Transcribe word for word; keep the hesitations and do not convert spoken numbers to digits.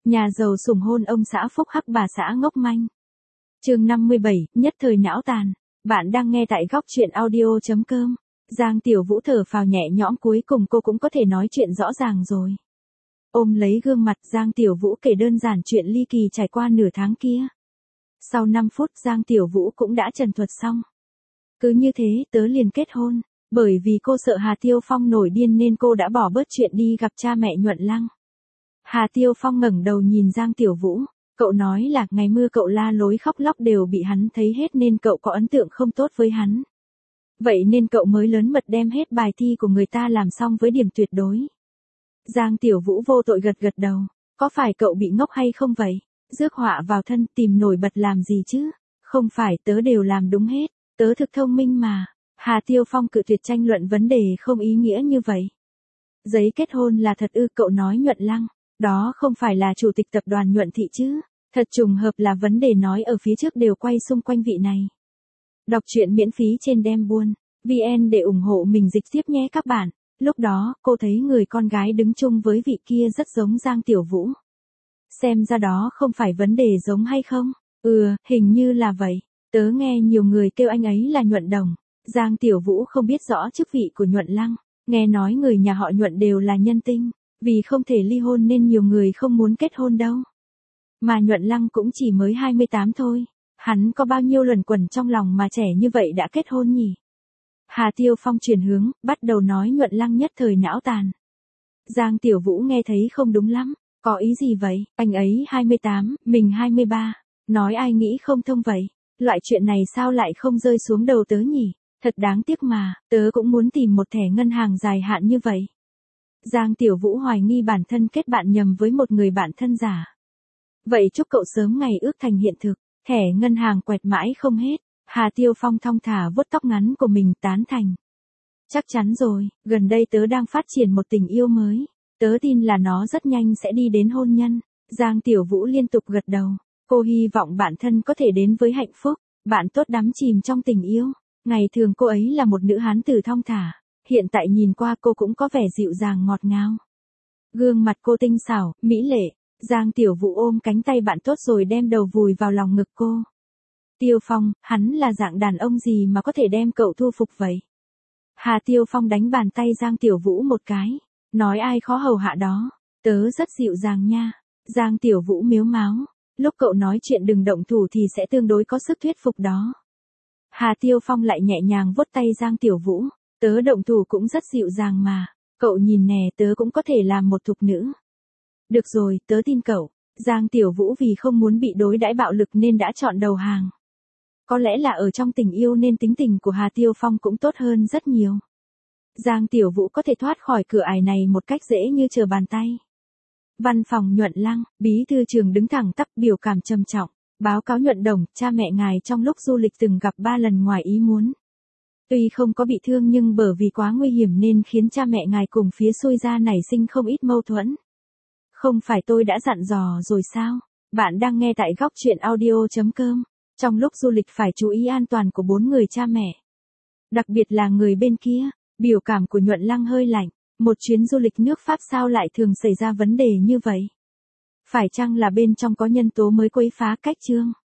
Nhà giàu sủng hôn ông xã phúc hắc bà xã ngốc manh. Chương năm mươi bảy, nhất thời não tàn. Bạn đang nghe tại góc truyện audio chấm com. Giang Tiểu Vũ thở phào nhẹ nhõm, cuối cùng cô cũng có thể nói chuyện rõ ràng rồi. Ôm lấy gương mặt, Giang Tiểu Vũ kể đơn giản chuyện ly kỳ trải qua nửa tháng kia. Sau năm phút Giang Tiểu Vũ cũng đã trần thuật xong. Cứ như thế tớ liền kết hôn, bởi vì cô sợ Hà Tiêu Phong nổi điên nên cô đã bỏ bớt chuyện đi gặp cha mẹ Nhuận Lăng. Hà Tiêu Phong ngẩng đầu nhìn Giang Tiểu Vũ, cậu nói là ngày mưa cậu la lối khóc lóc đều bị hắn thấy hết nên cậu có ấn tượng không tốt với hắn. Vậy nên cậu mới lớn mật đem hết bài thi của người ta làm xong với điểm tuyệt đối. Giang Tiểu Vũ vô tội gật gật đầu, có phải cậu bị ngốc hay không vậy? Rước họa vào thân tìm nổi bật làm gì chứ? Không phải, tớ đều làm đúng hết, tớ thực thông minh mà. Hà Tiêu Phong cự tuyệt tranh luận vấn đề không ý nghĩa như vậy. Giấy kết hôn là thật ư? Cậu nói Nhuận Lăng, đó không phải là chủ tịch tập đoàn Nhuận Thị chứ? Thật trùng hợp là vấn đề nói ở phía trước đều quay xung quanh vị này. Đọc truyện miễn phí trên Đem Buôn vê en để ủng hộ mình dịch tiếp nhé các bạn. Lúc đó, cô thấy người con gái đứng chung với vị kia rất giống Giang Tiểu Vũ. Xem ra đó không phải vấn đề giống hay không? Ừ, hình như là vậy. Tớ nghe nhiều người kêu anh ấy là Nhuận Đồng. Giang Tiểu Vũ không biết rõ chức vị của Nhuận Lăng. Nghe nói người nhà họ Nhuận đều là nhân tinh. Vì không thể ly hôn nên nhiều người không muốn kết hôn đâu. Mà Nhuận Lăng cũng chỉ mới hai mươi tám thôi. Hắn có bao nhiêu luẩn quẩn trong lòng mà trẻ như vậy đã kết hôn nhỉ? Hà Tiêu Phong chuyển hướng, bắt đầu nói Nhuận Lăng nhất thời não tàn. Giang Tiểu Vũ nghe thấy không đúng lắm. Có ý gì vậy? Anh ấy hai mươi tám, mình hai mươi ba. Nói ai nghĩ không thông vậy? Loại chuyện này sao lại không rơi xuống đầu tớ nhỉ? Thật đáng tiếc mà, tớ cũng muốn tìm một thẻ ngân hàng dài hạn như vậy. Giang Tiểu Vũ hoài nghi bản thân kết bạn nhầm với một người bạn thân giả. Vậy chúc cậu sớm ngày ước thành hiện thực, thẻ ngân hàng quẹt mãi không hết. Hà Tiêu Phong thong thả vuốt tóc ngắn của mình tán thành. Chắc chắn rồi, gần đây tớ đang phát triển một tình yêu mới. Tớ tin là nó rất nhanh sẽ đi đến hôn nhân. Giang Tiểu Vũ liên tục gật đầu. Cô hy vọng bản thân có thể đến với hạnh phúc. Bạn tốt đắm chìm trong tình yêu. Ngày thường cô ấy là một nữ hán tử thong thả. Hiện tại nhìn qua cô cũng có vẻ dịu dàng ngọt ngào. Gương mặt cô tinh xảo, mỹ lệ. Giang Tiểu Vũ ôm cánh tay bạn tốt rồi đem đầu vùi vào lòng ngực cô. Tiêu Phong, hắn là dạng đàn ông gì mà có thể đem cậu thu phục vậy? Hà Tiêu Phong đánh bàn tay Giang Tiểu Vũ một cái. Nói ai khó hầu hạ đó. Tớ rất dịu dàng nha. Giang Tiểu Vũ miếu máo. Lúc cậu nói chuyện đừng động thủ thì sẽ tương đối có sức thuyết phục đó. Hà Tiêu Phong lại nhẹ nhàng vuốt tay Giang Tiểu Vũ. Tớ động thủ cũng rất dịu dàng mà. Cậu nhìn nè, tớ cũng có thể làm một thục nữ. Được rồi, tớ tin cậu. Giang Tiểu Vũ vì không muốn bị đối đãi bạo lực nên đã chọn đầu hàng. Có lẽ là ở trong tình yêu nên tính tình của Hà Tiêu Phong cũng tốt hơn rất nhiều. Giang Tiểu Vũ có thể thoát khỏi cửa ải này một cách dễ như trở bàn tay. Văn phòng Nhuận Lăng, bí thư trưởng đứng thẳng tắp biểu cảm trầm trọng. Báo cáo Nhuận Đồng, cha mẹ ngài trong lúc du lịch từng gặp ba lần ngoài ý muốn. Tuy không có bị thương nhưng bởi vì quá nguy hiểm nên khiến cha mẹ ngài cùng phía xuôi ra nảy sinh không ít mâu thuẫn. Không phải tôi đã dặn dò rồi sao? Bạn đang nghe tại góc truyện audio chấm com. Trong lúc du lịch phải chú ý an toàn của bốn người cha mẹ. Đặc biệt là người bên kia. Biểu cảm của Nhuận Lăng hơi lạnh. Một chuyến du lịch nước Pháp sao lại thường xảy ra vấn đề như vậy? Phải chăng là bên trong có nhân tố mới quấy phá cách chương?